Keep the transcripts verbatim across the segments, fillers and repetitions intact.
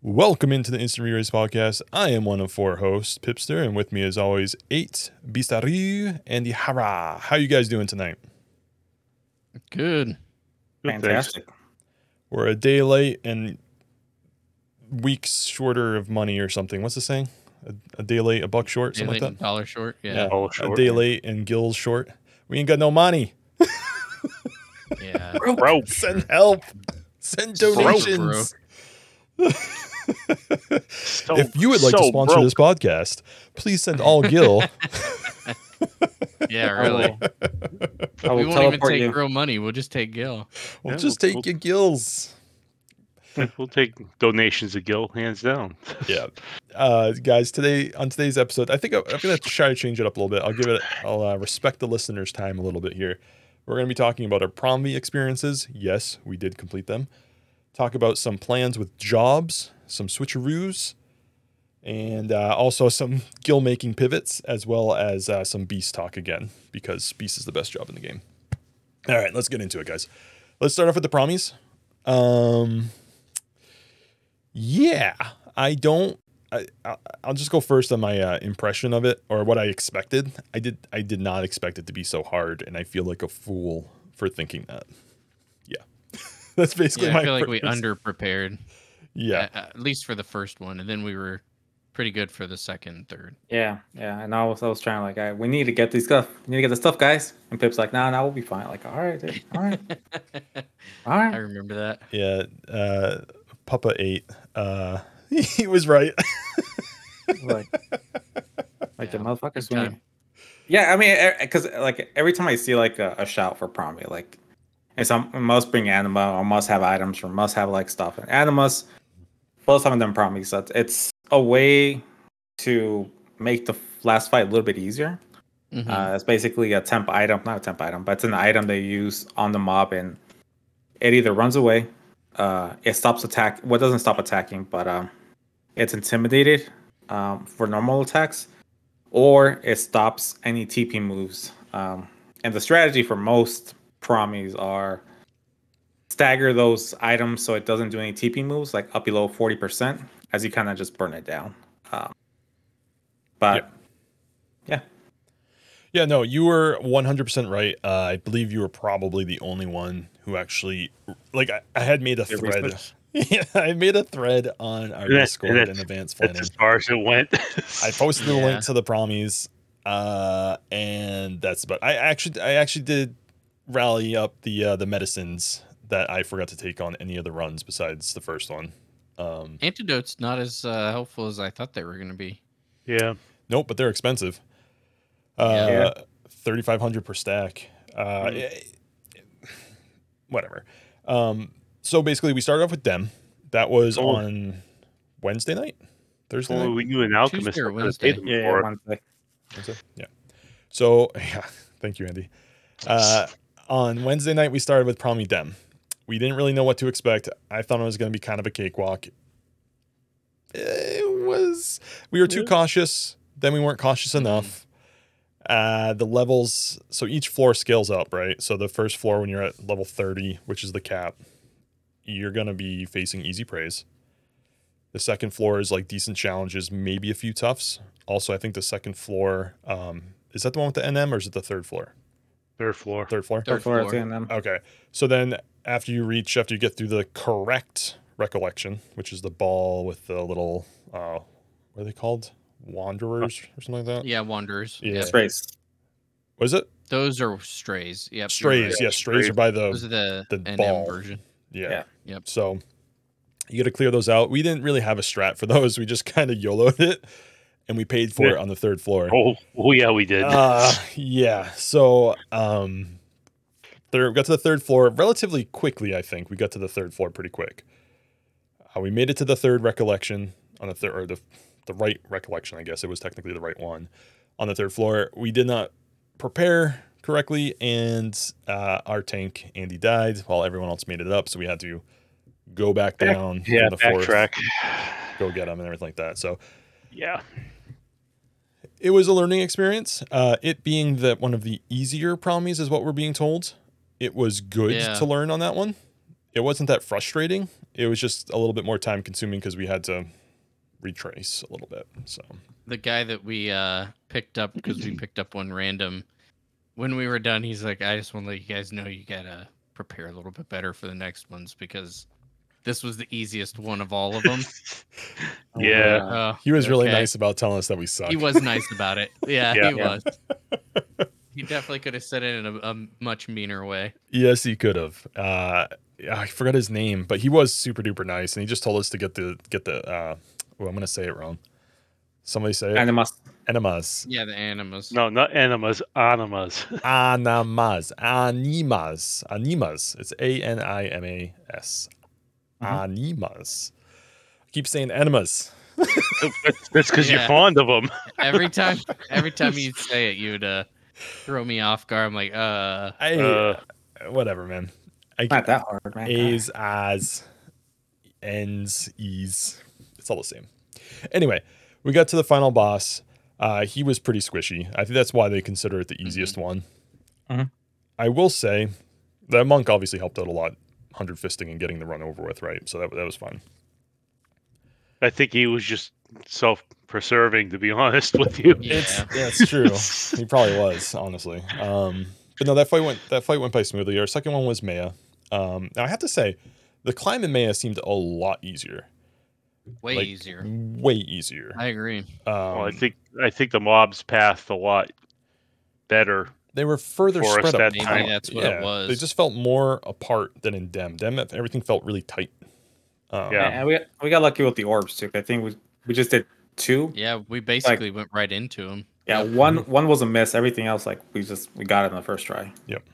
Welcome into the Instant Re-Race Podcast. I am one of four hosts, Pipster, and with me as always, eight, Bistaru, and Hara. How you guys doing tonight? Good. Fantastic. We're a day late and weeks shorter of money or something. What's the saying? A, a day late, a buck short, Day something late, like that? dollar short. Yeah. Yeah, Dollar a short, day yeah. late and gills short. We ain't got no money. Yeah. Broke. Send help. Send Super donations. So, If you would like so to sponsor broke. this podcast, please send all Gil. Yeah, I really. will, I We will won't even teleport take you. real money. We'll just take Gil. We'll Yeah, just we'll- take we'll- your gills. We'll take donations of Gil, hands down. Yeah, uh, guys. Today on today's episode, I think I'm, I'm gonna try to change it up a little bit. I'll give it. I'll uh, respect the listeners' time a little bit here. We're gonna be talking about our prom V experiences. Yes, we did complete them. Talk about some plans with jobs, some switcheroos, and uh, also some Gil making pivots, as well as uh, some Beast talk again, because Beast is the best job in the game. All right, let's get into it, guys. Let's start off with the promies. Um, yeah, I don't. I, I I'll just go first on my uh, impression of it, or what I expected. I did I did not expect it to be so hard, and I feel like a fool for thinking that. Yeah, that's basically Yeah, my. I feel like we first- underprepared. Yeah, At, at least for the first one, and then we were pretty good for the second and third. Yeah, yeah. And I was, I was trying to like, all right, we need to get these stuff. We need to get the stuff, guys. And Pip's like, nah, nah, we'll be fine. Like, all right, dude. All right, all I right. remember that. yeah. Uh, Papa eight. Uh, he was right. Like, like the Yeah, motherfuckers. good we time. need- Yeah, I mean, because like every time I see like a, a shout for prom, like, and some must bring anima or must have items or must have like stuff. And animas, well, some of them promise that it's a way to make the last fight a little bit easier. Mhm. Uh, it's basically a temp item, not a temp item, but it's an item they use on the mob, and it either runs away, uh, it stops attack. Well, it doesn't stop attacking, but um, it's intimidated um, for normal attacks, or it stops any T P moves. Um, and the strategy for most promies are stagger those items so it doesn't do any T P moves, like up below forty percent, as you kind of just burn it down. Um, but yeah. Yeah, no, you were one hundred percent right. Uh, I believe you were probably the only one who actually, like, I, I had made a Did thread. research? Yeah, I made a thread on our And that's- Discord and in advance That's planning. as far as it went. I posted the Yeah. link to the promies, uh, and that's about. I actually, I actually did rally up the uh, the medicines that I forgot to take on any of the runs besides the first one. Um, Antidote's not as uh, helpful as I thought they were going to be. Yeah. nope, but they're expensive. Uh, Yeah. thirty five hundred per stack. Uh, Mhm. eh, whatever. Um, so basically, we started off with them. That was Oh. on Wednesday night, Thursday Well, night. we knew an alchemist Tuesday or that could've paid Wednesday? them Yeah, for it. one sec. Wednesday? Yeah. So yeah, thank you, Andy. Uh, on Wednesday night, we started with Promi Dem. We didn't really know what to expect. I thought it was going to be kind of a cakewalk. It was. We were too Yeah. cautious. Then we weren't cautious enough. Uh, the levels. So each floor scales up, right? So the first floor, when you're at level thirty, which is the cap, you're going to be facing easy praise. The second floor is like decent challenges, maybe a few toughs. Also, I think the second floor, um, is that the one with the N M or is it the third floor? Third floor. Third floor? Third Third floor, floor. it's in them. Okay. So then after you reach, after you get through the correct recollection, which is the ball with the little, uh, what are they called? Wanderers or something like that? Yeah, Wanderers. Yeah. Yep. Strays. Was it? Those are strays. Yep. you're Strays. right. Yeah, strays strays. are by Those the, are the, the N M ball. version. yeah. Yeah. Yep. So you got to clear those out. We didn't really have a strat for those. We just kind of YOLO'd it and we paid for Yeah. it on the third floor. Oh, oh yeah, we did. Uh, yeah. So, um, third, got to the third floor relatively quickly. I think we got to the third floor pretty quick. Uh, we made it to the third recollection on the third, or the the right recollection. I guess it was technically the right one on the third floor. We did not prepare correctly, and uh, our tank Andy died while everyone else made it up. So we had to go back Back- down yeah, from the fourth, backtrack. go get him, and everything like that. So Yeah. it was a learning experience. Uh, it being that one of the easier promies is what we're being told. It was good Yeah. to learn on that one. it wasn't that frustrating. It was just a little bit more time consuming because we had to retrace a little bit. So The guy that we uh, picked up because we picked up one random. When we were done, he's like, "I just want to let you guys know you gotta prepare a little bit better for the next ones because this was the easiest one of all of them." Yeah. Uh, he was really okay. nice about telling us that we suck. He was nice about it. Yeah, Yeah. he Yeah. was. He definitely could have said it in a, a much meaner way. Yes, he could have. Uh, I forgot his name, but he was super duper nice, and he just told us to get the get the. Uh, oh, I'm gonna say it wrong. Somebody say it. Animus. Animas. Yeah, the animas. No, not animas, animas. Animas. Animas. Animas. It's A N I M A S. Mhm. Animas. I keep saying animas. That's because Yeah. you're fond of them. Every time, every time you'd say it, you'd uh, throw me off guard. I'm like, uh, I, Uh, whatever, man. I, Not that hard, man. A's, as, N's, E's. It's all the same. Anyway, we got to the final boss. Uh, he was pretty squishy. I think that's why they consider it the easiest one. Mhm. I will say that monk obviously helped out a lot, hundred fisting and getting the run over with, right? So that that was fun. I think he was just self-preserving, to be honest with you. yeah. Yeah, it's true. He probably was, honestly. Um, but no, that fight went that fight went by smoothly. Our second one was Maya. Um, now I have to say, the climb in Maya seemed a lot easier. Way Like, easier. Way easier. I agree. Um, Well, I think I think the mobs passed a lot better. they were further for us spread that apart. Maybe time. that's what it Yeah, was. They just felt more apart than in Dem. Dem, everything felt really tight. Um, Yeah. And we got, we got lucky with the orbs too. I think we we just did two. Yeah, we basically went right into him. Yeah, Yep. one one was a miss. Everything else, like we just we got it in the first try.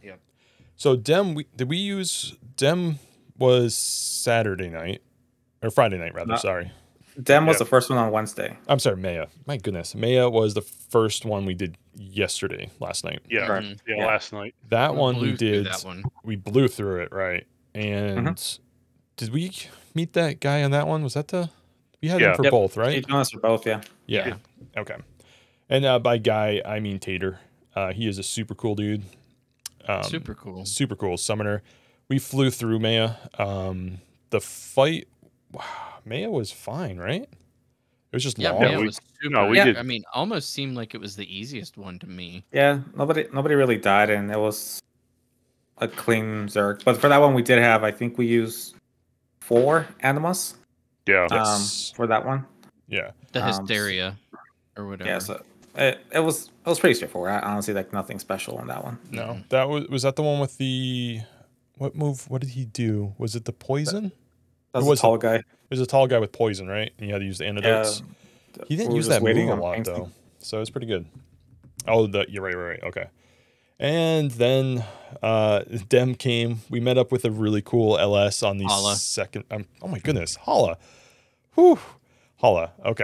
So Dem, we, did we use Dem? Was Saturday night or Friday night rather? No. Sorry, Dem was Yeah. the first one on Wednesday. I'm sorry, Maya. My goodness, Maya was the first one we did yesterday, last night. Yeah, Correct. Mhm. yeah, Yeah. last night. That one blew we through did. that one. We blew through it, right? And did we meet that guy on that one? Was that the? We had him Yeah. for Yep. both, Eight right? bonus for both, yeah. Yeah. Okay. And uh, by guy, I mean Tater. Uh, he is a super cool dude. Um, Super cool. super cool summoner. We flew through Maya. Um, the fight, wow, Maya was fine, right? It was just Yeah, long. Maya we- was super. no, we yeah, did- I mean, almost seemed like it was the easiest one to me. Yeah, nobody nobody really died, and it was a clean Zerg. But for that one, we did have, I think we used four Animus Yeah. Yes. um, for that one. Yeah. The Um, hysteria, or whatever. Yeah, so it, it was it was pretty straightforward. I honestly like nothing special on that one. No, Mhm. that was was that the one with the what move? What did he do? Was it the poison? That's Who a was it? tall guy. It was a tall guy with poison, right? And you had to use the Yeah, antidotes. He didn't we were use just that move waiting a on lot things. though, so it's pretty good. Oh, the, you're right, right, right. Okay. And then uh, Dem came. We met up with a really cool L S on the Hala. second. Um, oh my goodness, Hala. Whew. Hala. Okay.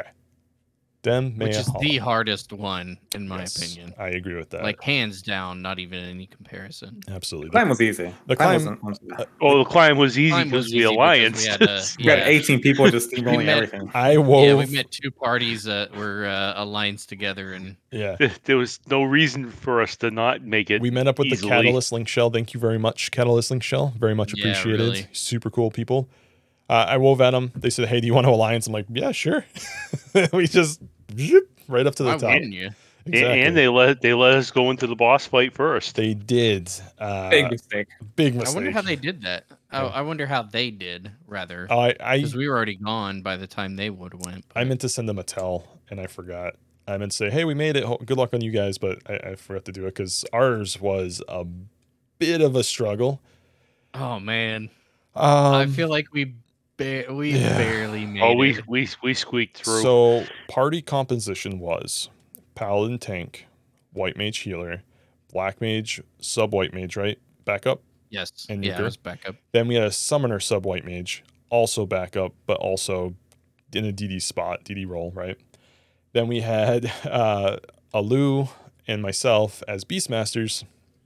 Dem, Which Maya, is Hala. the hardest one, in my Yes, opinion. I agree with that. Like, hands down, not even any comparison. Absolutely. Climb was easy. The climb, climb- wasn't, wasn't bad. Oh, the climb was easy Climb was because we easy because alliance. we had a- We had Yeah. eighteen people just steamrolling met- everything. I wove. Yeah, we met two parties that were uh, alliance together, and yeah. There was no reason for us to not make it. We met up with easily. the Catalyst Link Shell. Thank you very much, Catalyst Link Shell. Very much Yeah, appreciated. really. Super cool people. Uh, I wove at them. They said, "Hey, do you want to alliance?" I'm like, "Yeah, sure." We just zip, right up to the why top. wouldn't you? And- Exactly. And they let they let us go into the boss fight first. They did. Uh, Big mistake. big I mistake. wonder how they did that. I, Yeah. I wonder how they did, rather. Oh, I I, Because we were already gone by the time they would have went. I but- meant to send them a tell and I forgot. I meant to say, "Hey, we made it. Ho- Good luck on you guys," but I, I forgot to do it because ours was a bit of a struggle. Oh, man. Um, I feel like we ba- we yeah. barely made Oh, we it. we we squeaked through. So party composition was Paladin tank, White Mage healer, Black Mage, sub White Mage, right? Backup. Yes. And yeah, Euchre? it was backup. Then we had a Summoner sub White Mage, also backup, but also in a D D spot, D D role, right? Then we had uh, Alu and myself as Beastmasters.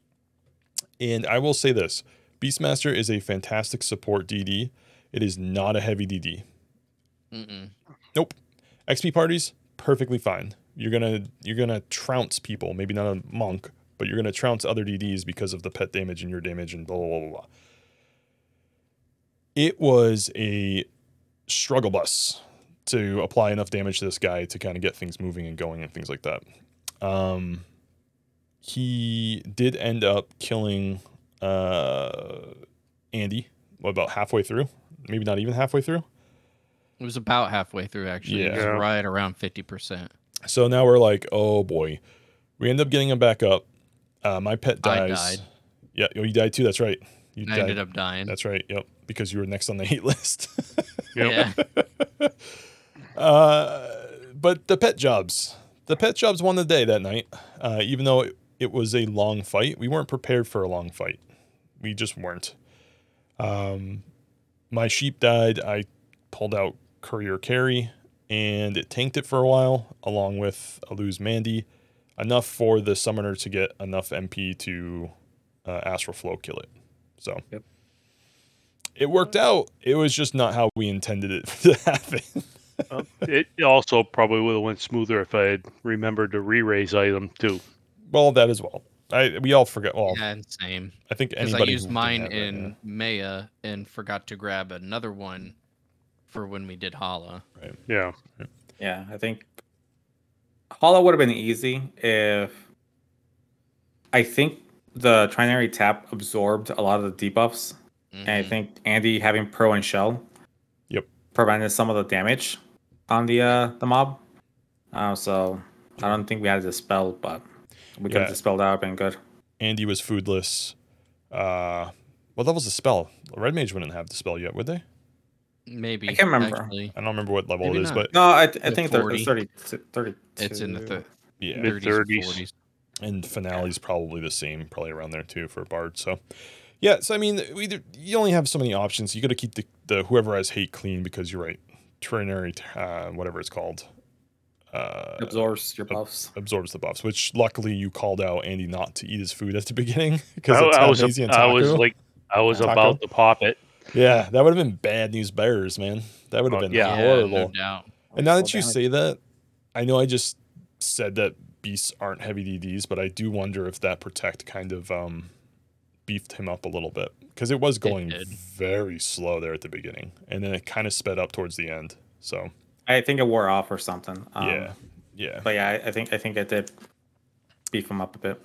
And I will say this, Beastmaster is a fantastic support D D. It is not a heavy D D. Mm-mm. X P parties, perfectly fine. You're gonna you're gonna trounce people, maybe not a monk, but you're gonna trounce other D Ds because of the pet damage and your damage and blah blah blah blah. blah. it was a struggle bus to apply enough damage to this guy to kind of get things moving and going and things like that. Um, he did end up killing uh, Andy what, about halfway through, maybe not even halfway through. It was about halfway through, actually. It was Yeah. right around fifty percent. So now we're like, oh boy. We end up getting him back up. Uh, my pet I dies. died. Yeah, oh, you died too. That's right. You I died. ended up dying. That's right. Yep, because you were next on the hate list. Yeah. uh, but the pet jobs, the pet jobs won the day that night. Uh, even though it, it was a long fight, we weren't prepared for a long fight. We just weren't. Um, my sheep died. I pulled out Courier Carry, and it tanked it for a while, along with Alu's Mandy, enough for the summoner to get enough M P to uh, Astral Flow kill it. So Yep. it worked out. It was just not how we intended it to happen. Uh, it also probably would have went smoother if I had remembered the re-raise item too. Well, that as well. I we all forget. Well, Yeah, and same. I think Because I anybody used who didn't mine have that, in yeah. Maya and forgot to grab another one for when we did Hala. Right. Yeah. Yeah, I think Hollow would have been easy if I think the Trinary Tap absorbed a lot of the debuffs, and I Mhm. think Andy having Pro and Shell Yep. prevented some of the damage on the uh, the mob. Uh, so I don't think we had to dispel, but we could Yeah. have dispelled that. Been good. Andy was foodless. Uh, what level's the spell? Red Mage wouldn't have the spell yet, would they? Maybe. I can't remember. Actually. I don't remember what level Maybe it is, not. but No, I, th- I The think they're- forty. it's thirty, thirty. It's in the th- yeah. Mid- thirties, Mid-thirties. forties. And Finale's probably the same, probably around there too for Bard. So, yeah. So I mean, we either, you only have so many options. You got to keep the, the whoever has hate clean because you're right. Trinary, uh, whatever it's called, uh, absorbs your buffs. absorbs the buffs. Which luckily you called out Andy not to eat his food at the beginning because I, it's I was Amnesia and I was Taco. like I was Taco? about to pop it. Yeah, that would have been bad news bears, man. That would have Oh, been yeah. Yeah, horrible. no doubt. And now that Full you damage. say that, I know I just said that beasts aren't heavy D Ds, but I do wonder if that protect kind of um, beefed him up a little bit because it was going did. very slow there at the beginning, and then it kind of sped up towards the end. So I think it wore off or something. Um, yeah, yeah. But yeah, I, I think I think it did beef him up a bit.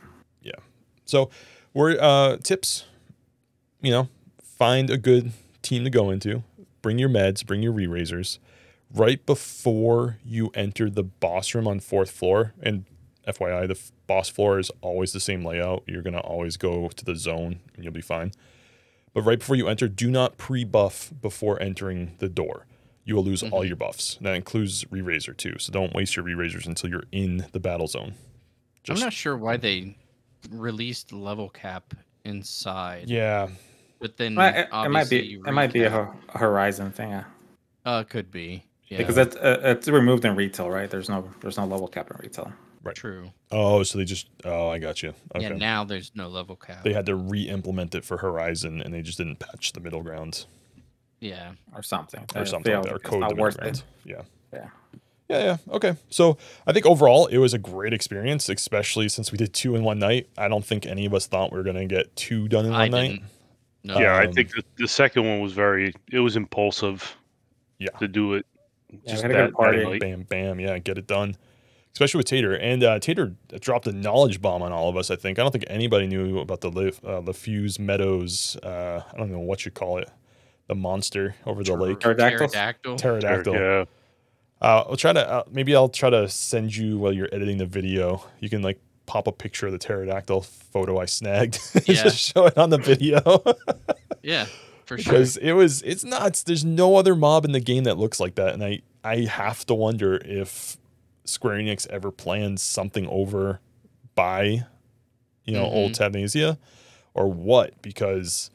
So we're uh, tips. You know, find a good team to go into. Bring your meds. Bring your re-raisers. Right before you enter the boss room on fourth floor, and F Y I, the f- boss floor is always the same layout. You're gonna always go to the zone, and you'll be fine. But right before you enter, do not pre-buff before entering the door. You will lose all Mhm. your buffs. That includes re-raiser too. So don't waste your re-raisers until you're in the battle zone. I'm not sure why they released level cap inside, Yeah, but then Well, it, it might obviously be you it might be a, recap- Ho- a Horizon thing, yeah. Uh, could be. Yeah, Because it's uh, it's removed in retail, right? There's no there's no level cap in retail. true. Oh, so they just oh, I got you. Okay. Yeah, now there's no level cap. They had to re-implement it for Horizon, and they just didn't patch the middle ground Yeah. Or something. or Uh, something like that, or it's code not the middle worth ground. it. Yeah. Yeah. Yeah, yeah. Okay. So I think overall it was a great experience, especially since we did two in one night. I don't think any of us thought we were gonna get two done in one I night. didn't. No. Yeah, I Um, think the, the second one was very. It was impulsive. Yeah. To do it. Yeah, we Just had a good that, party. that night. Bam, bam. Yeah, get it done. Especially with Tater. And uh, Tater dropped a knowledge bomb on all of us, I think. I don't think anybody knew about the Lef- uh, Lefuse Meadows, uh, I don't know what you call it, the monster over the lake. Pterodactyls? Pterodactyl. Pterodactyl. Yeah. Uh, I'll try to, uh, maybe I'll try to send you while you're editing the video. You can like pop a picture of the pterodactyl photo I snagged. Yeah. Just show it on the video. Yeah, for sure. Because it was, it's nuts. There's no other mob in the game that looks like that. And I, I have to wonder if Square Enix ever plans something over by, you know, old Tavnesia or what, because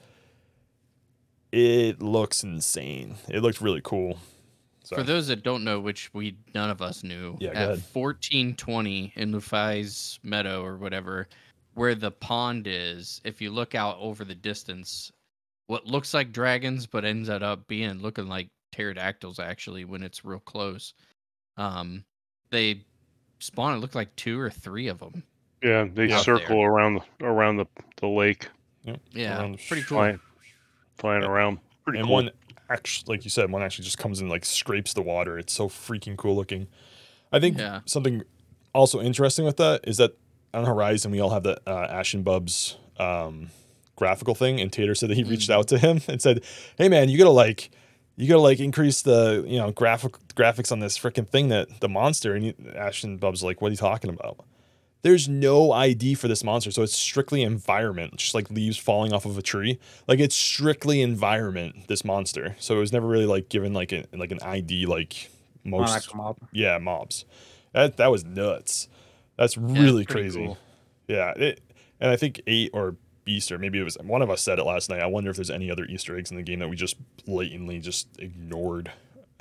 it looks insane. It looked really cool. So, For those that don't know, which we none of us knew, Yeah, go at ahead. fourteen twenty in Lufai's meadow or whatever, where the pond is, if you look out over the distance, what looks like dragons but ends up being looking like pterodactyls actually when it's real close. Um, they spawn. It looked like two or three of them. Yeah. They Out circle there. around around the, the lake, Yeah, Around- pretty cool. flying, flying Yeah. around. Pretty and cool. one actually, like you said, one actually just comes and like scrapes the water. It's so freaking cool looking. I think Yeah. something also interesting with that is that on Horizon we all have the uh, Ashen Bubs um, graphical thing, and Tater said that he reached Mhm. out to him and said, "Hey man, you gotta like, you gotta like increase the you know graphic graphics on this freaking thing that the monster." And he, Ashen Bubs like, "What are you talking about?" There's no I D for this monster, so it's strictly environment, just like leaves falling off of a tree. Like it's strictly environment. This monster, so it was never really like given like a, like an I D like On most actual mob. yeah mobs. That that was nuts. That's Yeah, it's really pretty crazy. cool. Yeah, it, and I think eight or Beast or maybe it was one of us said it last night. I wonder if there's any other Easter eggs in the game that we just blatantly just ignored.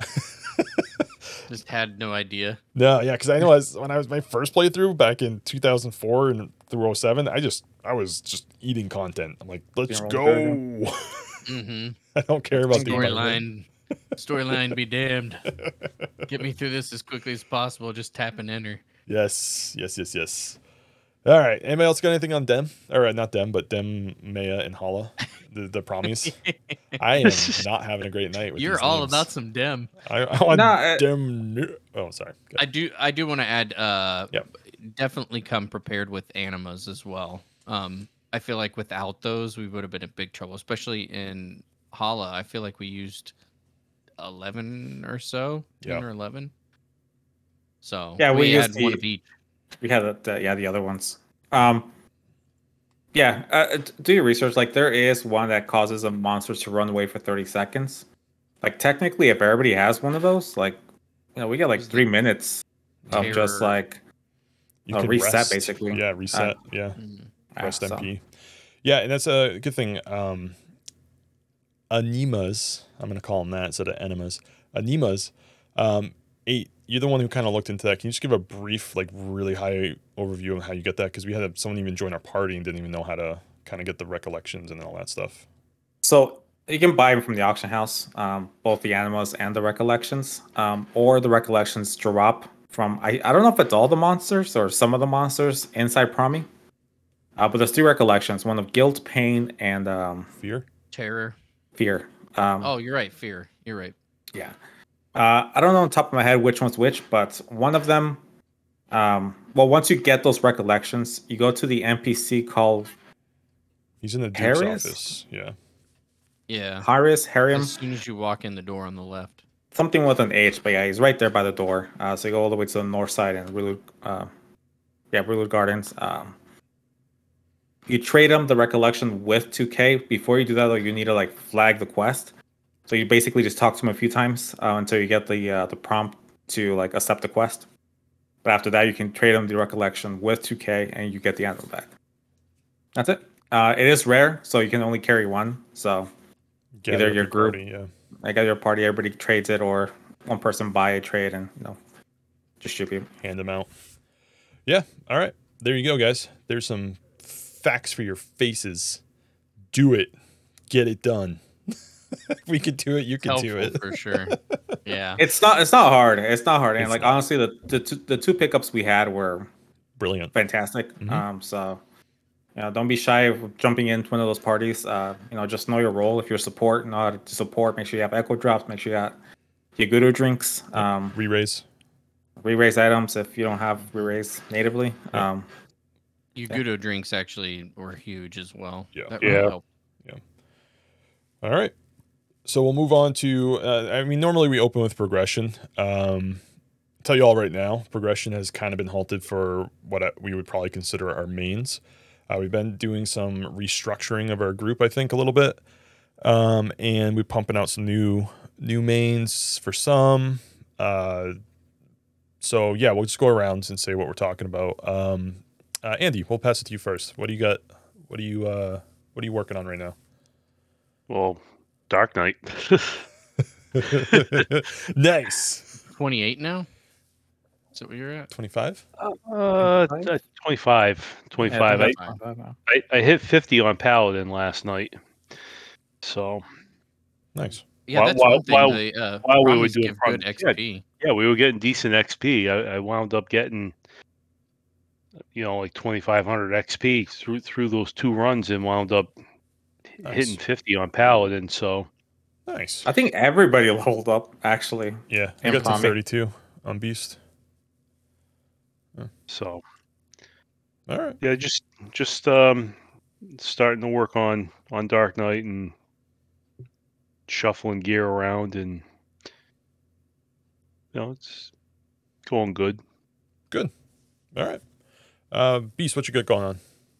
Just had no idea. No, yeah, because I know as when I was my first playthrough back in two thousand four and through oh seven, I just I was just eating content. I'm like, let's Being go. rolled Mm-hmm. I don't care about the environment. Storyline, storyline be damned. Get me through this as quickly as possible. Just tap and enter. Yes, yes, yes, yes. All right. Anybody else got anything on Dem? Or uh, not Dem, but Dem, Maya, and Hala, the the promise. I am not having a great night with You're these all names. about some dem. I, I want No, uh, Dem. nu- Oh, sorry. Go I ahead. do. I do want to add. Uh, Yep. Definitely come prepared with animas as well. Um, I feel like without those, we would have been in big trouble, especially in Hala. I feel like we used eleven or so, ten Yep. or eleven. So Yeah, we we used had one the- of each. We had the, the yeah the other ones. Um, yeah, uh, d- do your research. Like there is one that causes a monster to run away for thirty seconds. Like technically, if everybody has one of those, like you know, we get like Is the three minutes of just terror- like You uh, can reset, rest. basically. Yeah, reset. yeah. Mm. uh, Rest so- M P. Yeah, and that's a good thing. Um, Anemas, I'm going to call them that instead of enemas. Anemas, um, eight. You're the one who kind of looked into that. Can you just give a brief, like, really high overview of how you get that? Because we had someone even join our party and didn't even know how to kind of get the recollections and all that stuff. So you can buy them from the auction house, um, both the animals and the recollections, um, or the recollections drop from. I, I don't know if it's all the monsters or some of the monsters inside Promi. Uh, but there's two recollections: one of guilt, pain, and um, Fear. Terror. fear. Um, Oh, you're right. Fear. You're right. Yeah. Uh, I don't know on top of my head which one's which, but one of them. Um, well, once you get those recollections, you go to the N P C called He's in the Duke's Harrius? office. Yeah. Yeah. Harius, Harium, As soon as you walk in the door on the left. something with an H, but yeah, he's right there by the door. Uh, so you go all the way to the north side and Rulud, uh, yeah, Rulud Gardens. Um, you trade him the recollection with two K. Before you do that, though, you need to like flag the quest. So you basically just talk to him a few times uh, until you get the uh, the prompt to like accept the quest. But after that, you can trade him the recollection with two K, and you get the animal back. That's it. Uh, it is rare, so you can only carry one. So Gather Either up your group- party, yeah. I got your party, everybody trades it, or one person buy a trade and you know distribute. Hand them out. Yeah. All right. There you go, guys. There's some facts for your faces. Do it. Get it done. We can do it. You can Helpful do it. for sure. Yeah. It's not. It's not hard. It's not hard. And It's like not. honestly, the the two, the two pickups we had were Brilliant. fantastic. Mhm. Um, so you know, don't be shy of jumping into one of those parties. Uh, you know, just know your role. If you're support, know how to support. Make sure you have echo drops. Make sure you got your Gudo drinks. Um, Re-raise. re-raise items if you don't have re-raise natively. Yeah. Um, Your Yeah. Gudo drinks actually were huge as well. Yeah. That Yeah. really helped. All right. So we'll move on to, uh, I mean, normally we open with progression. Um, tell you all right now, progression has kind of been halted for what I, we would probably consider our mains. Uh, we've been doing some restructuring of our group, I think, a little bit. Um, and we're pumping out some new new mains for some. Uh, so yeah, we'll just go around and say what we're talking about. Um, uh, Andy, we'll pass it to you first. What do you got? What do you uh, what are you working on right now? Well, Dark Knight. Nice. twenty-eight now? Is that what you're at? twenty-five. uh, uh, twenty-five. twenty-five. Yeah, I, twenty-five. I, I hit fifty on Paladin last night. So, Nice. Yeah, While- that's while- one thing. while- the uh, while we were promise doing give good promise, X yeah. P. yeah, we were getting decent X P. I, I wound up getting, you know, like twenty-five hundred X P through through those two runs and wound up Nice. hitting fifty on Paladin. So, Nice. I think everybody leveled up actually. Yeah, I in got to Prommy. thirty-two on Beast. So All right. yeah, just just um, starting to work on on Dark Knight and shuffling gear around, and you know it's going good. Good. All right. Uh, Beast, what you got going on?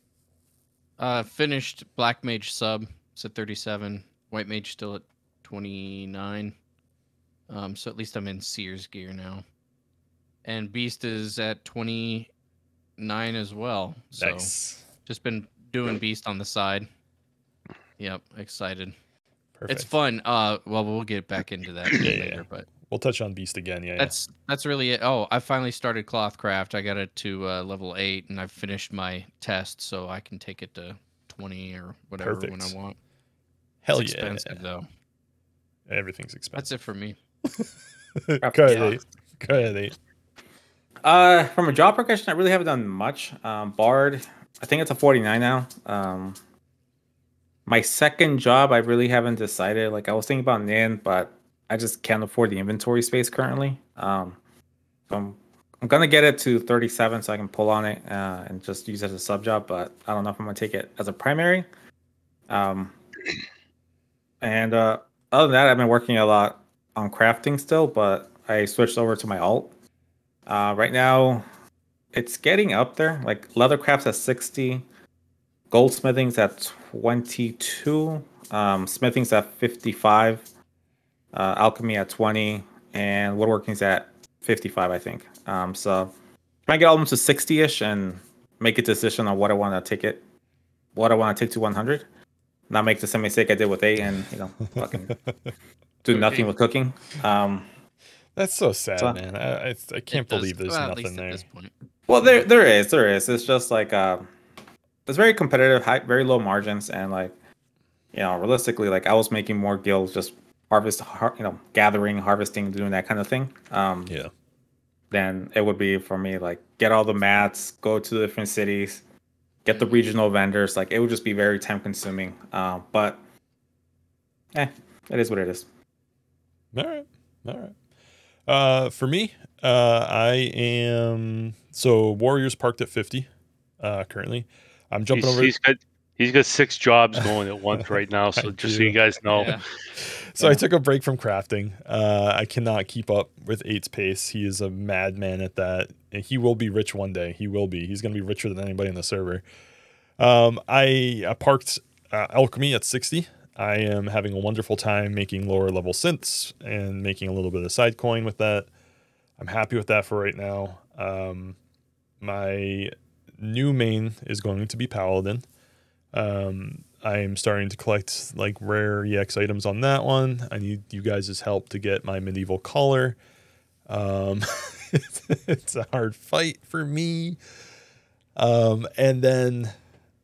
Uh, finished Black Mage sub. It's at thirty-seven. White Mage still at twenty-nine. Um, so at least I'm in Sears gear now. And Beast is at twenty-nine as well. So Nice. just been doing Beast on the side. Yep, excited. Perfect. It's fun. Uh, well, we'll get back into that Yeah, yeah, later, yeah. but We'll touch on Beast again. Yeah, yeah. that's that's really it. Oh, I finally started Clothcraft. I got it to uh, level eight, and I've finished my test, so I can take it to twenty or whatever when I Perfect. want. Hell It's yeah. expensive though. Everything's expensive. That's it for me. Go ahead, Yeah. Nate. Go ahead, Nate. Uh, from a job progression, I really haven't done much. Um, Bard, I think it's a forty-nine now. Um, my second job, I really haven't decided. Like I was thinking about N I N, but I just can't afford the inventory space currently. Um, so I'm I'm gonna get it to thirty-seven so I can pull on it uh, and just use it as a sub job. But I don't know if I'm gonna take it as a primary. Um, and uh, other than that, I've been working a lot on crafting still, but I switched over to my alt. Uh, right now, it's getting up there. Like leathercraft's at sixty, goldsmithing's at twenty-two, um, smithing's at fifty-five, uh, alchemy at twenty, and woodworking's at fifty-five, I think. Um, so trying to get almost to sixty-ish and make a decision on what I want to take it, what I want to take to one hundred. Not make the same mistake I did with eight and you know fucking do nothing with cooking. Um, That's so sad, So- man. I, I, I can't It does- believe there's well, at nothing least there. At this point. Well, there there is, there is. It's just like uh, it's very competitive, high, very low margins, and like, you know, realistically, like I was making more guilds just harvest, har- you know, gathering, harvesting, doing that kind of thing. Um, Yeah. Than it would be for me, like get all the mats, go to the different cities, get the regional vendors. Like it would just be very time consuming. Uh, but, eh, it is what it is. All right. All right. Uh, for me, uh, I am so Warriors parked at fifty. Uh, currently, I'm jumping He's, over. he's got he's got six jobs going at once right now. So I just so do. you guys know, Yeah. So I took a break from crafting. Uh, I cannot keep up with Eight's pace. He is a madman at that. And he will be rich one day. He will be. He's going to be richer than anybody in the server. Um, I, I parked uh, alchemy at sixty. I am having a wonderful time making lower level synths and making a little bit of side coin with that. I'm happy with that for right now. Um, my new main is going to be Paladin. Um, I'm starting to collect like rare E X items on that one. I need you guys' help to get my medieval collar. Um, it's, it's a hard fight for me. Um, and then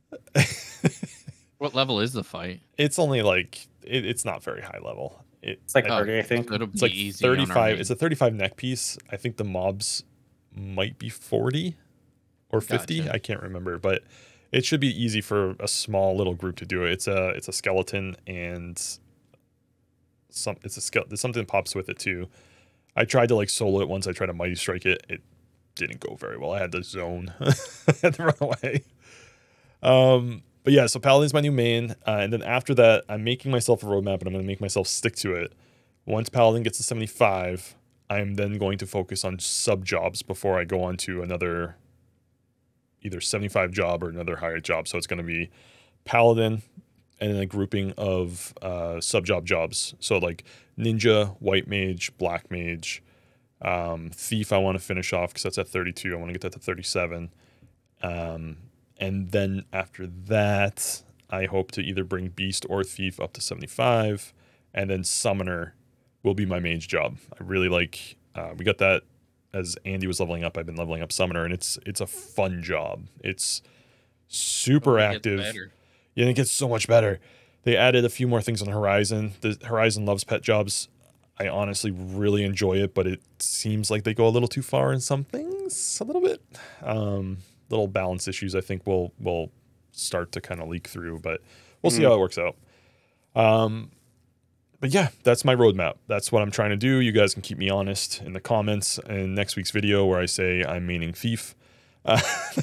What level is the fight? it's only like it, it's not very high level. It, It's like I- thirty, I think. So it'll it's be like easy. on our thirty-five. main. It's a thirty-five neck piece. I think the mobs might be forty or fifty. Gotcha. I can't remember, but it should be easy for a small little group to do it. It's a it's a skeleton and some it's a ske- there's something that pops with it too. I tried to like solo it once. I tried to mighty strike it. It didn't go very well. I had to zone. I had to run away. Um, but yeah, so Paladin's my new main, uh, and then after that, I'm making myself a roadmap, and I'm going to make myself stick to it. Once Paladin gets to seventy-five, I'm then going to focus on sub jobs before I go on to another either seventy-five job or another higher job. So it's going to be Paladin and then a grouping of uh, sub job jobs. So like Ninja, White Mage, Black Mage, um, Thief. I want to finish off because that's at thirty-two. I want to get that to thirty-seven. Um, and then after that, I hope to either bring Beast or Thief up to seventy-five, and then Summoner will be my mage job. I really like. Uh, we got that as Andy was leveling up. I've been leveling up Summoner, and it's it's a fun job. It's super Oh, it gets active. better. Yeah, and it gets so much better. They added a few more things on Horizon. The Horizon loves pet jobs. I honestly really enjoy it, but it seems like they go a little too far in some things, a little bit. Um, little balance issues, I think, will will start to kind of leak through, but we'll see Mhm. how it works out. Um, but yeah, that's my roadmap. That's what I'm trying to do. You guys can keep me honest in the comments in next week's video where I say I'm meaning thief. Uh,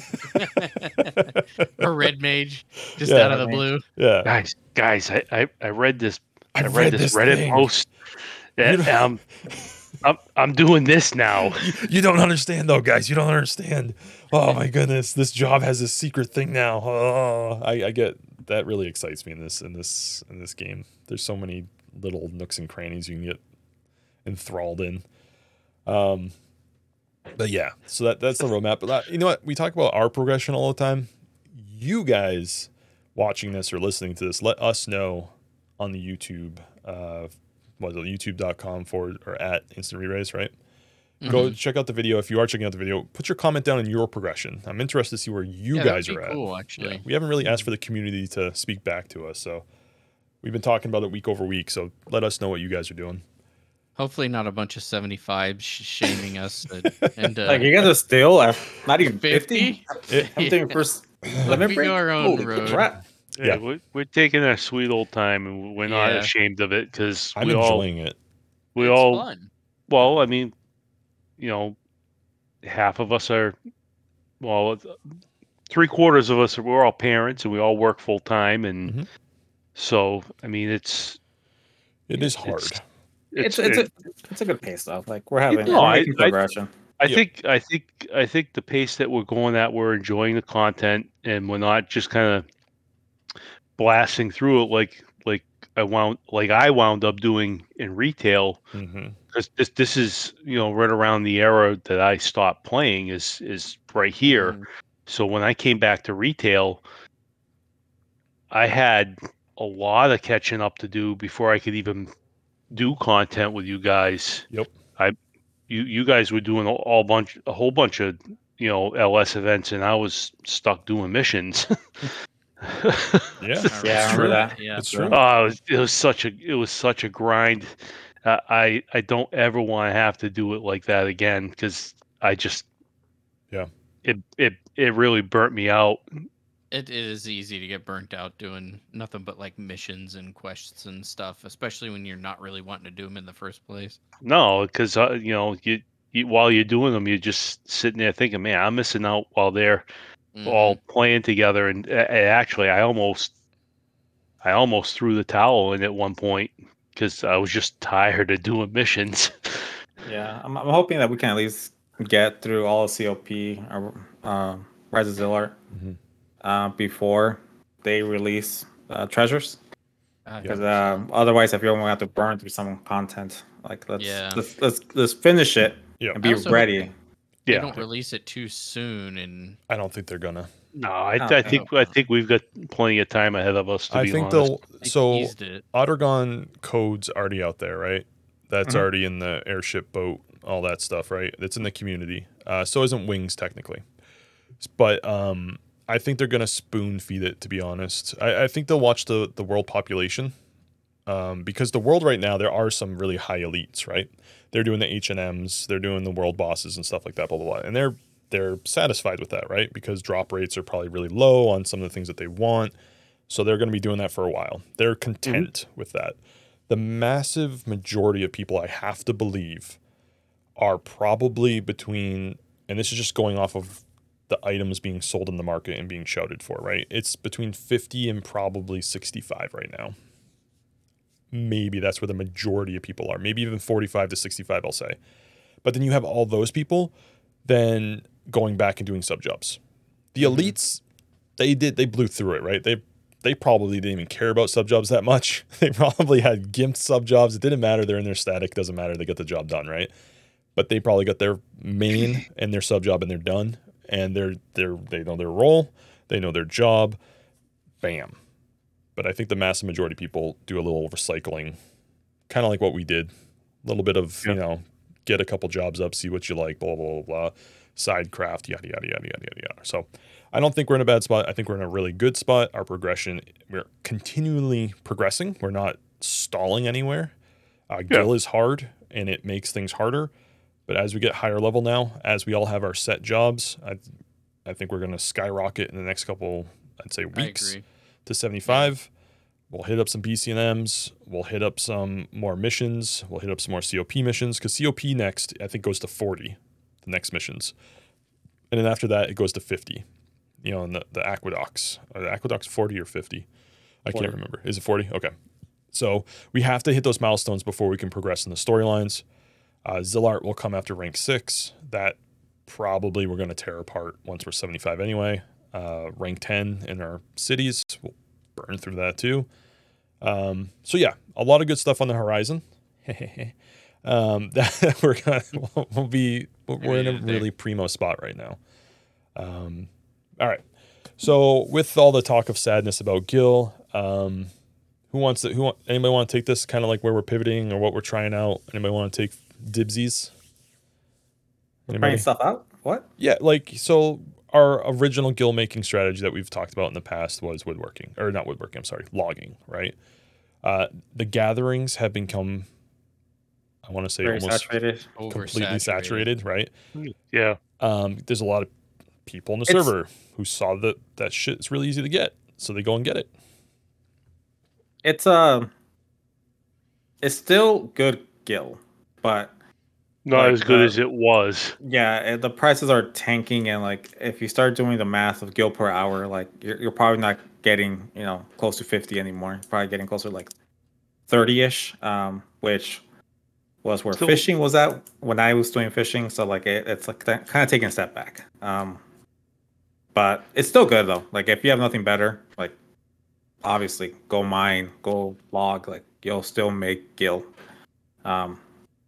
Or red mage, just Yeah. out of the Red mage. blue. yeah, Guys, guys, I, I, I read this. I I read, read this, this Reddit thing. post. You That, don't- um, I'm I'm doing this now. you, you don't understand though, guys. You don't understand. Oh my goodness, this job has a secret thing now. Oh, I, I get that. Really excites me in this in this in this game. There's so many little nooks and crannies you can get enthralled in. Um, but yeah, so that that's the roadmap. But that, you know what? We talk about our progression all the time. You guys watching this or listening to this, let us know on the YouTube. Uh, what is it? YouTube.com forward or at Instant Re-Raise, right? Go Mhm. check out the video. If you are checking out the video, put your comment down in your progression. I'm interested to see where you Yeah, that'd guys be are at. cool, actually. Yeah, we haven't really asked for the community to speak back to us, so we've been talking about it week over week. So let us know what you guys are doing. Hopefully, not a bunch of seventy-fives sh- shaming us. And, and uh, Like you guys are still at not even fifty. fifty. I'm taking first limit we break. go our own Holy road. crap! Yeah, Yeah. we're, we're taking our sweet old time, and we're not Yeah. ashamed of it because I'm we all enjoying it. we it's all fun. well, I mean, you know, half of us are well, it's- three quarters of us are we're all parents, and we all work full time, and Mhm. so I mean, it's It is hard. It's It's it's, it's, it, a it's a good pace though. Like we're having No, we're I- making I- progression. I Yep. think I think I think the pace that we're going at, we're enjoying the content, and we're not just kind of blasting through it like like I wound like I wound up doing in retail. hmm Because this this is you know right around the era that I stopped playing is is right here. Mhm. So when I came back to retail, I had a lot of catching up to do before I could even do content with you guys. Yep. I you you guys were doing a, all bunch a whole bunch of you know L S events, and I was stuck doing missions. Yeah, I Yeah, I it's remember true. that. Yeah. It's Yeah. true. Oh, it was, it was such a it was such a grind. Uh, I I don't ever want to have to do it like that again because I just Yeah. it it it really burnt me out. It is easy to get burnt out doing nothing but like missions and quests and stuff, especially when you're not really wanting to do them in the first place. No, because uh, you know you, you while you're doing them, you're just sitting there thinking, man, I'm missing out while they're Mhm. all playing together. And, uh, and actually, I almost I almost threw the towel in at one point because I was just tired of doing missions. Yeah, I'm, I'm hoping that we can at least get through all of C O P or uh, Rise of Zillart Mhm. uh, before they release uh, treasures. Uh, Because um, otherwise, if you're going to have to burn through some content, like let's Yeah. let's, let's let's finish it Yeah. and I be also hope ready. they Yeah. don't release it too soon, and I don't think they're gonna. No, I, Oh, I yeah. think I think we've got plenty of time ahead of us. To I be think honest, they'll. they So teased it. Ottergon code's already out there, right? That's Mhm. already in the airship boat, all that stuff, right? It's in the community. Uh, so isn't Wings technically, but um, I think they're gonna spoon feed it. To be honest, I, I think they'll watch the the world population, um, because the world right now there are some really high elites, right? They're doing the H and M's, they're doing the world bosses and stuff like that, blah blah blah, and they're they're satisfied with that, right? Because drop rates are probably really low on some of the things that they want. So they're going to be doing that for a while. They're content with that. The massive majority of people, I have to believe, are probably between, and this is just going off of the items being sold in the market and being shouted for, right? It's between fifty and probably sixty-five right now. Maybe that's where the majority of people are. Maybe even forty-five to sixty-five, I'll say. But then you have all those people then going back and doing sub jobs. The Mhm. elites, they did, they blew through it, right? They they probably didn't even care about sub jobs that much. They probably had gimped sub jobs. It didn't matter. They're in their static. Doesn't matter. They get the job done, right? But they probably got their main and their sub job and they're done. And they're they're they know their role. They know their job. Bam. But I think the massive majority of people do a little recycling, kind of like what we did. A little bit of, Yeah. you know, get a couple jobs up, see what you like, blah, blah, blah, blah. Side craft, yada, yada, yada, yada, yada, yada. So I don't think we're in a bad spot. I think we're in a really good spot. Our progression, we're continually progressing. We're not stalling anywhere. Uh, Gil is hard and it makes things harder. But as we get higher level now, as we all have our set jobs, I, I think we're going to skyrocket in the next couple, I'd say, I weeks agree. to seventy-five. We'll hit up some B C N Ms. We'll hit up some more missions. We'll hit up some more C O P missions because C O P next, I think, goes to forty, the next missions. And then after that, it goes to fifty, you know, in the, the Aqueducts. Are the Aqueducts forty or fifty? I forty. can't remember. Is it forty? Okay. So we have to hit those milestones before we can progress in the storylines. Uh, Zillart will come after rank six. That probably we're going to tear apart once we're seventy-five anyway. Uh, rank ten in our cities. We'll burn through that too. Um, so yeah, a lot of good stuff on the horizon. um, that we're gonna we'll, we'll be we're in a really primo spot right now. Um, all right. So with all the talk of sadness about Gil, um, who wants to? Who want? Anybody want to take this? Kind of like where we're pivoting or what we're trying out. Anybody want to take dibsies? Trying stuff out? What? Yeah, like so. Our original Gil making strategy that we've talked about in the past was woodworking, or not woodworking. I'm sorry, logging. Right. Uh, the gatherings have become, I want to say, Very almost saturated. completely saturated. Right. Yeah. Um, there's a lot of people on the It's- server who saw that that shit is really easy to get, so they go and get it. It's uh, it's still good Gil, but Not Like as good the- as it was. yeah, eh, the prices are tanking, and like if you start doing the math of Gil per hour, like you're, you're probably not getting you know close to fifty anymore. You're probably getting closer to like thirty-ish, um, which was where So- fishing was at when I was doing fishing. So like it, it's like that, kind of taking a step back. Um, but it's still good though. Like if you have nothing better, like obviously go mine, go log. Like you'll still make Gil. Um,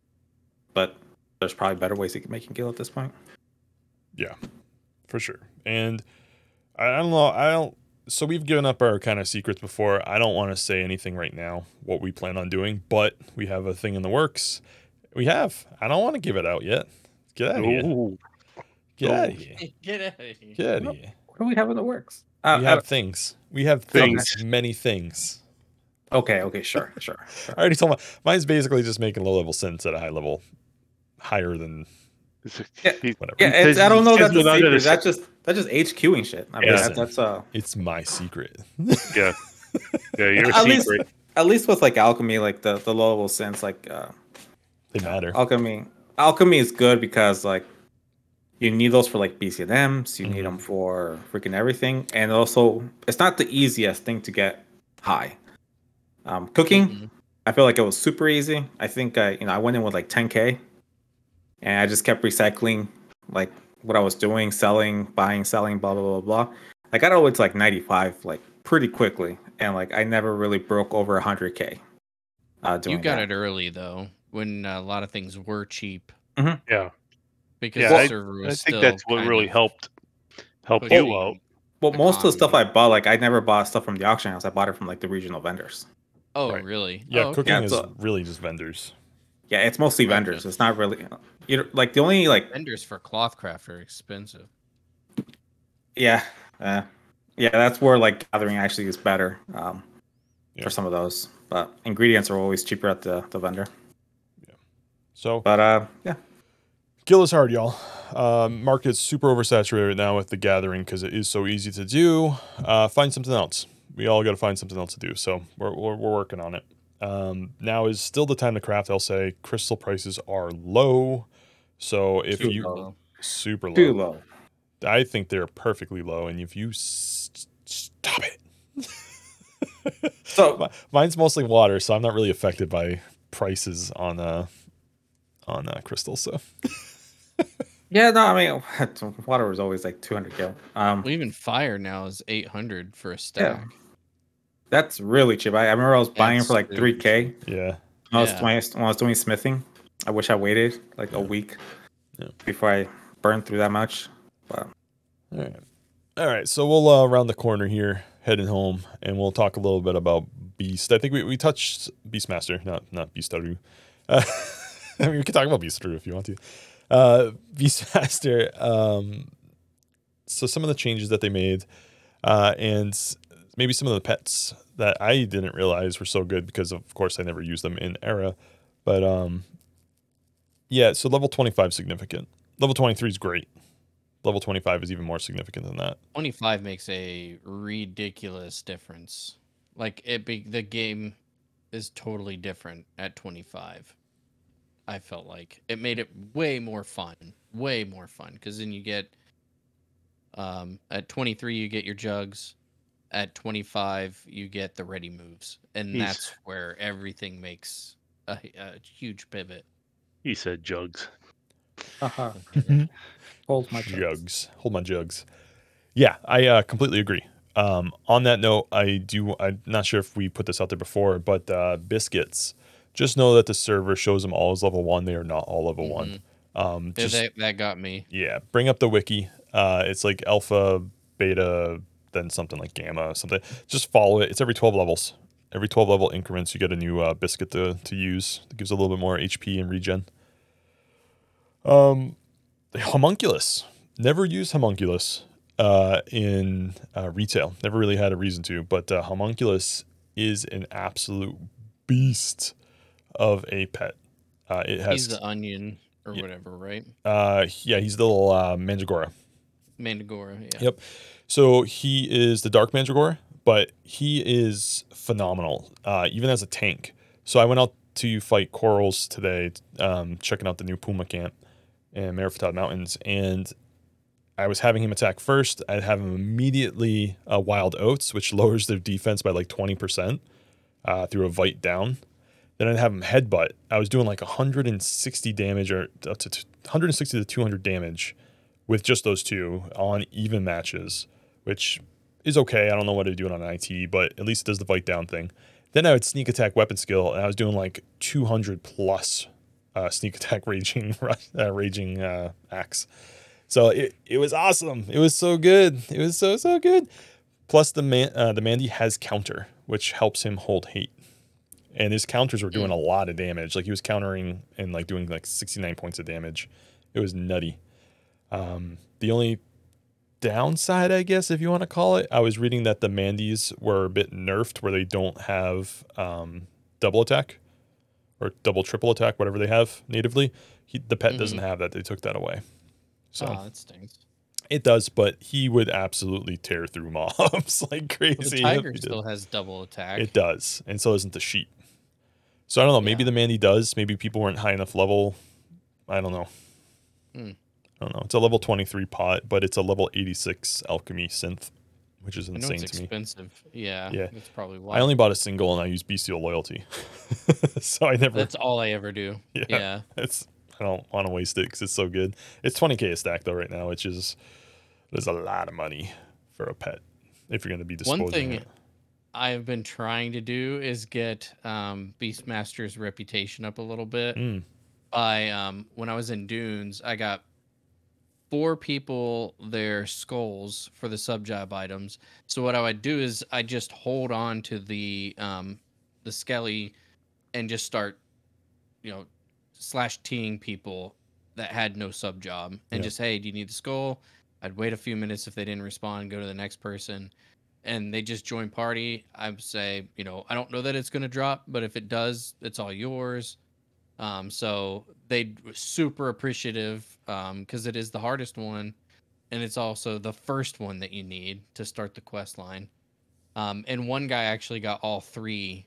but there's probably better ways to make Gil at this point. Yeah, for sure. And I I don't know. I don't. So we've given up our kind of secrets before. I don't want to say anything right now what we plan on doing, but we have a thing in the works. We have. I don't want to give it out yet. Get out of here. Ooh. Get out of Ooh. here. Get out of here. Get out of Nope. here. What do we have in the works? Uh, We I have things. We have things. Things. Many things. don't- okay, okay, sure, sure. sure. I already told my mine's basically just making low level synths at a high level, higher than It's a- Yeah. he- whatever. Yeah, He it's, I don't know. says That's a without secret. a- That's just that's just HQing shit. I mean, Yeah. that, that's uh. It's my secret. yeah. Yeah, you're a At least, secret. at least with like alchemy, like the the low level sense, like uh, They matter. alchemy. Alchemy is good because like you need those for like B C N Ms. You need Mhm. them for freaking everything, and also it's not the easiest thing to get high. Um, cooking, Mhm. I feel like it was super easy. I think I you know I went in with like ten K, and I just kept recycling like what I was doing, selling, buying, selling, blah blah blah blah. I got all the way to like ninety-five like pretty quickly, and like I never really broke over one hundred K. Uh, doing You got that. it early though, when a lot of things were cheap Yeah. because Yeah, the I- server I was think still that's what kind really of helped help pushing. you out. Well, most of the stuff I economy. bought, like I never bought stuff from the auction house. I bought it from like the regional vendors. Oh, Right. really? Yeah, oh, okay. cooking Yeah, is so- really just vendors. Yeah, it's mostly Gotcha. vendors. It's not really, you know, like the only like Vendors for Clothcraft are expensive. yeah, uh, yeah. That's where like gathering actually is better um, Yeah. for some of those. But ingredients are always cheaper at the the vendor. So But uh, yeah, Gil is hard, y'all. Um, market's super oversaturated right now with the gathering because it is so easy to do. Uh, find something else. We all got to find something else to do. So we're, we're, we're working on it. Um, now is still the time to craft. I'll say crystal prices are low. So if Too you low. super low, too low. I think they're perfectly low. And if you s- stop it, So Mi- mine's mostly water, so I'm not really affected by prices on uh on uh, crystals. So yeah, no, I mean water was always like two hundred gil. Um, Well, even fire now is eight hundred for a stack. that's really cheap. I, I remember I was buying That's for like super three K. yeah, When I was Yeah. when I was- when I was doing smithing. I wish I waited like a week Yeah. before I burned through that much. But all right, all right. So we'll uh, round the corner here, heading home, and we'll talk a little bit about Beast. I think we, we touched Beastmaster, not not Beastaru. Uh, I mean, we can talk about Beastaru if you want to. Uh, Beastmaster. Um, so some of the changes that they made, uh, and maybe some of the pets that I didn't realize were so good because of course I never used them in Era, but um, yeah. So level twenty-five is significant. Level twenty-three is great. Level twenty-five is even more significant than that. twenty-five makes a ridiculous difference. Like it be the game is totally different at twenty-five. I felt like it made it way more fun, way more fun because then you get um at twenty-three you get your jugs, at twenty-five you get the ready moves, and He's- that's where everything makes a, a huge pivot. He said jugs. Haha. Hold my jugs. Jugs. Hold my jugs. Yeah, I uh, completely agree. Um, on that note, I do. I'm not sure if we put this out there before, but uh, biscuits. Just know that the server shows them all as level one. They are not all level one. Um, Yeah, just that, that got me. yeah, bring up the wiki. Uh, it's like alpha, beta, then something like gamma, something. Just follow it. It's every twelve levels. Every twelve level increments, you get a new uh, biscuit to to use. It gives a little bit more H P and regen. Um, homunculus. Never used homunculus uh, in uh, retail. Never really had a reason to, but uh, homunculus is an absolute beast of a pet. Uh, it has, He's the onion or Yeah. whatever, right? uh, yeah, he's the little uh, mandragora. Mandragora, yeah. Yep. So he is the dark mandragora, but he is phenomenal, uh, even as a tank. So I went out to fight corals today, um, checking out the new Puma camp in Marifatad Mountains, and I was having him attack first. I'd have him immediately uh, wild oats, which lowers their defense by like twenty percent uh, through a Vite down. Then I'd have him headbutt. I was doing like one hundred sixty damage or up to one hundred sixty to two hundred damage with just those two on even matches, which is okay. I don't know what to do on an I T, but at least it does the Vite down thing. Then I would sneak attack weapon skill, and I was doing like two hundred plus uh, sneak attack raging uh, raging uh, axe. So it, it was awesome. It was so good. It was so so good. Plus the man uh, the Mandy has counter, which helps him hold hate. And his counters were doing a lot of damage. Like he was countering and like doing like sixty-nine points of damage. It was nutty. Um, the only downside, I guess, if you want to call it, I was reading that the Mandies were a bit nerfed where they don't have um, double attack or double triple attack, whatever they have natively. He, the pet doesn't have that. They took that away. So Oh, that stinks. it does, but he would absolutely tear through mobs like Well, crazy. the if tiger he did. still has double attack. It does, and so isn't the sheep. So I don't know. Maybe Yeah. the Mandy does. Maybe people weren't high enough level. I don't know. Hmm. I don't know. It's a level twenty-three pot, but it's a level eighty-six alchemy synth, which is I know insane it's to me. expensive. Yeah, Yeah. that's probably why. I only bought a single, and I use bestial loyalty, so I never. That's all I ever do. yeah, Yeah. It's I don't want to waste it because it's so good. It's twenty K a stack though right now, which is there's a lot of money for a pet if you're going to be disposing One thing of it. I've been trying to do is get um, Beastmaster's reputation up a little bit. Mm. By um, when I was in Dunes, I got four people their skulls for the sub job items. So what I would do is I just hold on to the um, the skelly and just start, you know, slash teeing people that had no sub job and Yeah. just, hey, do you need the skull? I'd wait a few minutes. If they didn't respond, go to the next person, and they just join party. I would say, you know, I don't know that it's going to drop, but if it does, it's all yours. Um, so they were super appreciative because it is the hardest one, and it's also the first one that you need to start the quest line. Um, and one guy actually got all three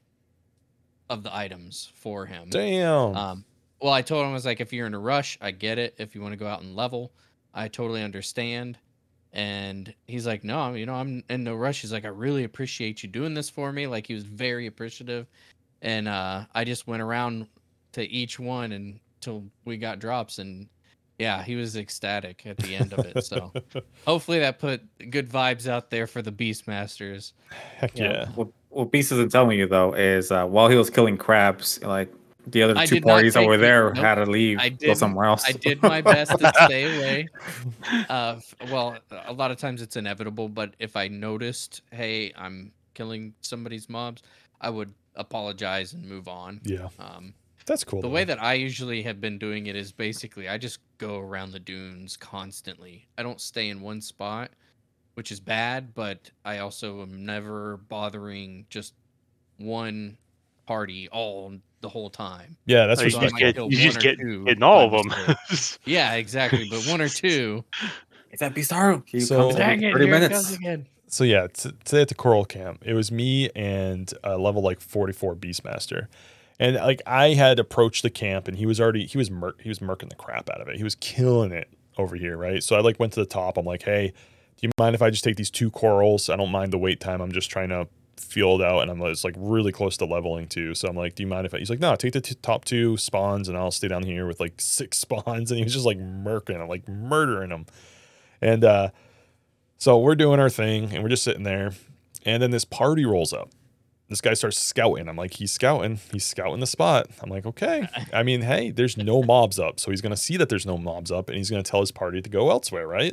of the items for him. Damn. Um, well, I told him, I was like, if you're in a rush, I get it. If you want to go out and level, I totally understand. And he's like, no, you know, I'm in no rush. He's like, I really appreciate you doing this for me. Like, he was very appreciative. And uh, I just went around to each one until we got drops. And yeah, he was ecstatic at the end of it. So hopefully that put good vibes out there for the Beastmasters. Heck yeah. What, what Beast isn't telling you though is uh, while he was killing crabs, like the other I two did not parties that take were it- there nope. had to leave, I go did- somewhere else. I did my best to stay away. Uh, f- well, a lot of times it's inevitable, but if I noticed, hey, I'm killing somebody's mobs, I would apologize and move on. Yeah. Um, That's cool. the though. way that I usually have been doing it is basically I just go around the dunes constantly. I don't stay in one spot, which is bad, but I also am never bothering just one party all the whole time. Yeah, that's So what's you I just might get, kill you one just or get two getting all by of them. Yeah, exactly. But one or two, It's at Beastaru. He So- comes Dang every it, thirty here it minutes. comes again. So yeah, t- today at the Coral Camp, it was me and a level like forty-four Beastmaster, and like I had approached the camp, and he was already he was mur- he was murking the crap out of it. He was killing it over here, right? So I like went to the top. I'm like, hey, do you mind if I just take these two corals? I don't mind the wait time. I'm just trying to feel it out, and I'm it's like really close to leveling too. So I'm like, do you mind if I? He's like, no, take the t- top two spawns, and I'll stay down here with like six spawns. And he was just like murking them, like murdering them, and uh. So we're doing our thing and we're just sitting there. And then this party rolls up. This guy starts scouting. I'm like, he's scouting. He's scouting the spot. I'm like, okay. I mean, hey, there's no mobs up. So he's going to see that there's no mobs up and he's going to tell his party to go elsewhere, right?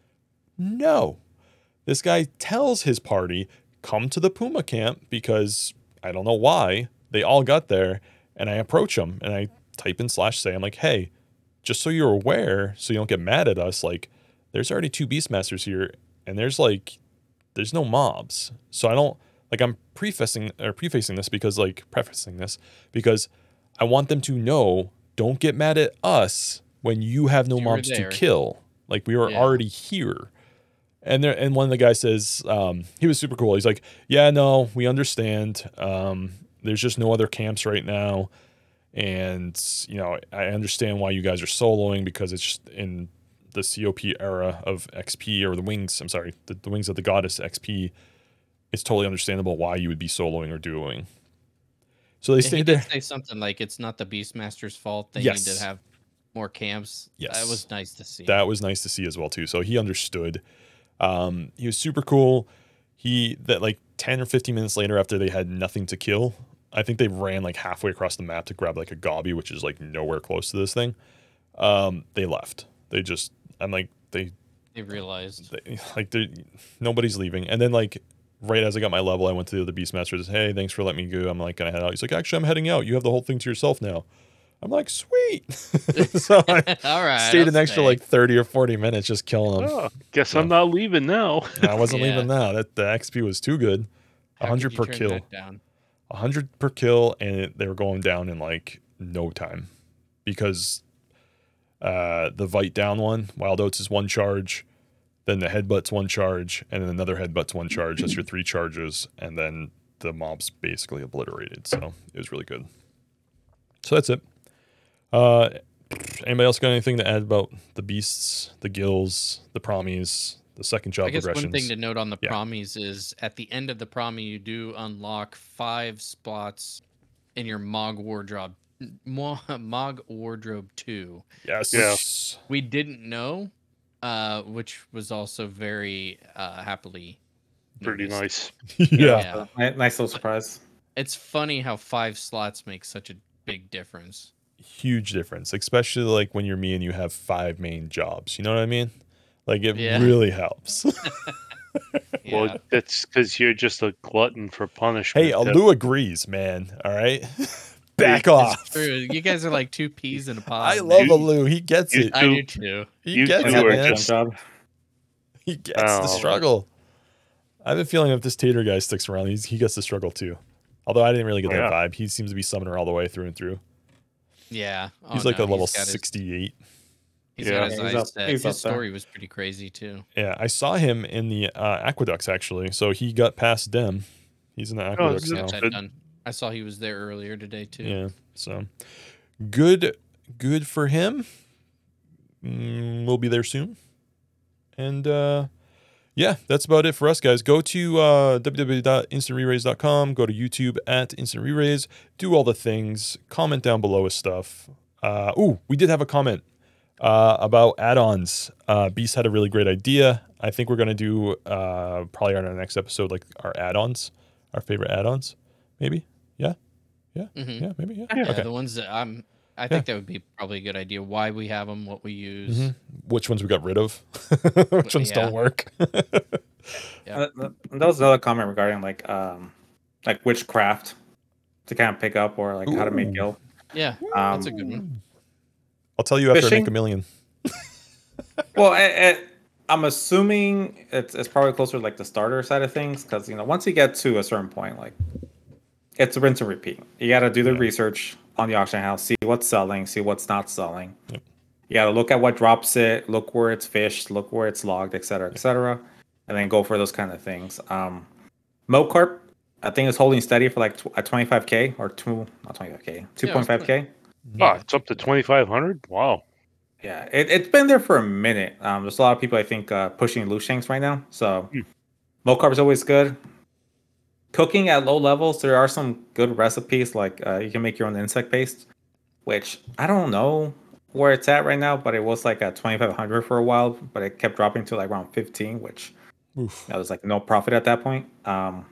No. This guy tells his party, come to the Puma camp because I don't know why. They all got there. And I approach them and I type in slash say, I'm like, hey, just so you're aware, so you don't get mad at us, like, there's already two Beastmasters here. And there's like, there's no mobs. So I don't, like, I'm prefacing or prefacing this because, like, prefacing this because I want them to know, don't get mad at us when you have no You were mobs to there. kill. Like, we were Yeah. already here. And there, and one of the guys says, um, he was super cool. He's like, yeah, no, we understand. Um, there's just no other camps right now. And, you know, I understand why you guys are soloing because it's just in the C O P era of X P or the wings, I'm sorry, the, the wings of the goddess X P, it's totally understandable why you would be soloing or duoing. So they Yeah, he stayed did there. say something like it's not the Beastmaster's fault. They Yes. need to have more camps. Yes. That was nice to see. That was nice to see as well too. So he understood. Um, he was super cool. He that like ten or fifteen minutes later after they had nothing to kill, I think they ran like halfway across the map to grab like a gobby, which is like nowhere close to this thing. Um, they left. They just I'm like they They realized. they, like they nobody's leaving. And then like right as I got my level, I went to the other Beastmasters. Hey, thanks for letting me go. I'm like, gonna head out? He's like, actually, I'm heading out. You have the whole thing to yourself now. I'm like, sweet. So I All right. stayed I'll an extra stay. like thirty or forty minutes just killing them. Oh, guess So- I'm not leaving now. I wasn't Yeah. leaving now. That the X P was too good. How could hundred you per turn kill. that down? one hundred per kill, and it, they were going down in like no time because uh, the Vite down one, Wild Oats is one charge, then the Headbutt's one charge, and then another Headbutt's one charge. That's your three charges, and then the mob's basically obliterated. So it was really good. So that's it. Uh, anybody else got anything to add about the beasts, the gills, the promies, the second job I guess progressions? one thing to note on the Yeah. promies is at the end of the promi, you do unlock five spots in your Mog wardrobe. Mo- Mog wardrobe two. Yes. Yeah. We didn't know, uh, which was also very uh, happily Pretty noticed. nice. yeah. Yeah. Ni- Nice little surprise. It's funny how five slots make such a big difference. Huge difference, especially like when you're me and you have five main jobs. You know what I mean? Like it Yeah. really helps. Yeah. Well, that's because you're just a glutton for punishment. Hey, That- Alu agrees, man. All right, back It's off. true. You guys are like two peas in a pod. I man. love You- Alu. He gets you it. I do too. He you gets two it, are man. just- job. He gets the Oh. struggle. I have a feeling if this Tater guy sticks around, he's, he gets the struggle too. Although I didn't really get that Yeah. vibe. He seems to be summoner all the way through and through. Yeah. He's Oh, like no, a level he's got his- sixty-eight. He's Yeah. got his Yeah, he's eyes up- set. he's His up there. story was pretty crazy too. Yeah, I saw him in the uh, aqueducts actually. So he got past Dem. He's in the aqueducts is it- now. Got that Good. done. I saw he was there earlier today too. Yeah. So good, good for him. Mm, we'll be there soon. And uh, yeah, that's about it for us, guys. Go to uh, w w w dot instant re raise dot com. Go to YouTube at Instant Re-Raise. Do all the things. Comment down below with stuff. Uh, ooh, we did have a comment uh, about add-ons. Uh, Beast had a really great idea. I think we're gonna do uh, probably on our next episode, like our add-ons, our favorite add-ons, maybe. Yeah. Yeah. Mhm. Yeah. Maybe. Yeah. Yeah, Okay. the ones that I'm. I think that would be probably a good idea. Why we have them, what we use. Mhm. Which ones we got rid of? Which ones Yeah. don't work? Yeah. Uh, th- that was another comment regarding like um like which craft to kind of pick up or like how to make Ooh. gil. Yeah, Um, that's a good one. I'll tell you after I Fishing? make a million. Well, I, I, I'm assuming it's it's probably closer to like the starter side of things because you know once you get to a certain point, like it's a rinse and repeat. You got to do the Yeah. research on the auction house, see what's selling, see what's not selling, Yep. You gotta look at what drops it, look where it's fished, look where it's logged, et cetera, et cetera, and then go for those kind of things. Um, Mocorp, I think is holding steady for like tw- a twenty-five K or two, not twenty-five K, two point five K. Oh, it's up to twenty-five hundred. Wow. Yeah, it, it's been there for a minute. Um, there's a lot of people I think uh, pushing loose shanks right now. So Hmm. Mocorp is always good. Cooking at low levels, there are some good recipes. Like uh, you can make your own insect paste, which I don't know where it's at right now, but it was like at twenty-five hundred for a while, but it kept dropping to like around fifteen, which Oof. that was like no profit at that point. Um,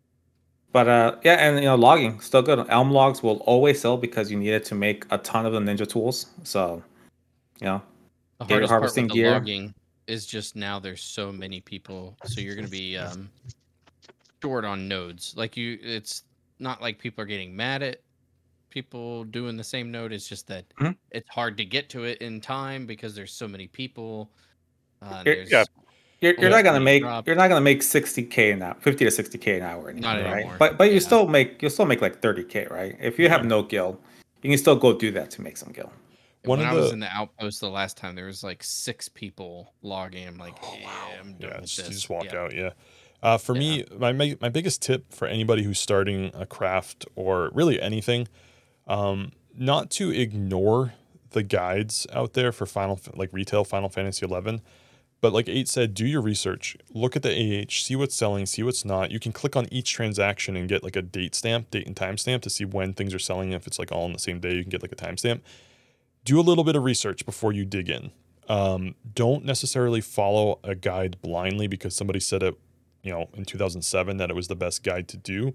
but uh, yeah, and you know, logging still good. Elm logs will always sell because you need it to make a ton of the ninja tools. So, you know, The Get your hardest part harvesting with the gear. logging is just now there's so many people, so you're gonna be um, short on nodes. Like you, it's not like people are getting mad at people doing the same node. It's just that Mhm. it's hard to get to it in time because there's so many people. Uh, You're- there's yeah. you're, you're only not so gonna many make drops. you're not gonna make sixty K an hour, fifty to sixty K an hour anymore, Not right? anymore, But but you yeah. still make you'll still make like thirty K, right? If you have Yeah. no gil, you can still go do that to make some gil. One when of I was the- in the outpost the last time, there was like six people logging. I'm like, yeah, I'm done Yeah, with just, you this. just walk Yeah. out. Yeah. Uh, for Yeah. me, my ma- my biggest tip for anybody who's starting a craft or really anything, um, not to ignore the guides out there for Final like retail Final Fantasy eleven, but like Eight said, do your research. Look at the A H, see what's selling, see what's not. You can click on each transaction and get like a date stamp, date and time stamp to see when things are selling. If it's like all on the same day, you can get like a timestamp. Do a little bit of research before you dig in. Um, don't necessarily follow a guide blindly because somebody said it, you know, in two thousand seven that it was the best guide to do.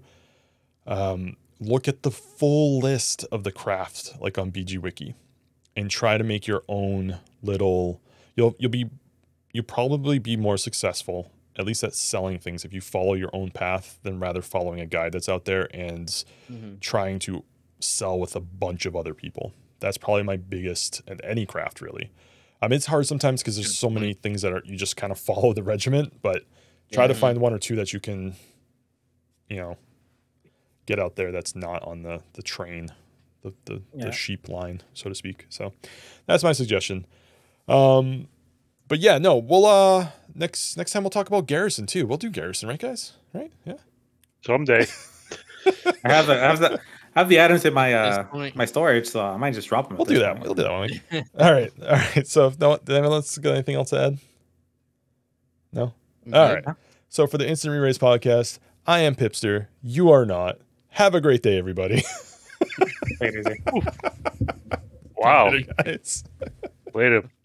Um, look at the full list of the craft, like on B G Wiki, and try to make your own little. You'll you'll be you'll probably be more successful, at least at selling things, if you follow your own path than rather following a guide that's out there and Mhm. trying to sell with a bunch of other people. That's probably my biggest at any craft, really. I mean, it's hard sometimes because there's Good so many things that are you just kind of follow the regiment, but try to Mhm. find one or two that you can, you know, get out there that's not on the the train, the the, Yeah. the sheep line, so to speak. So that's my suggestion. Um, but yeah, no, we'll uh next next time we'll talk about Garrison too. We'll do Garrison, right, guys? Right? Yeah. Someday. I have the I have the I have the items in my At this uh point- my storage, so I might just drop them. We'll do that. We'll do that one week. All right. All right. So if no, did anyone else got anything else to add? No. I'm All good. right. So for the Instant Re-Raise podcast, I am Pipster. You are not. Have a great day, everybody. Take it easy. Wow. Later, guys. Later.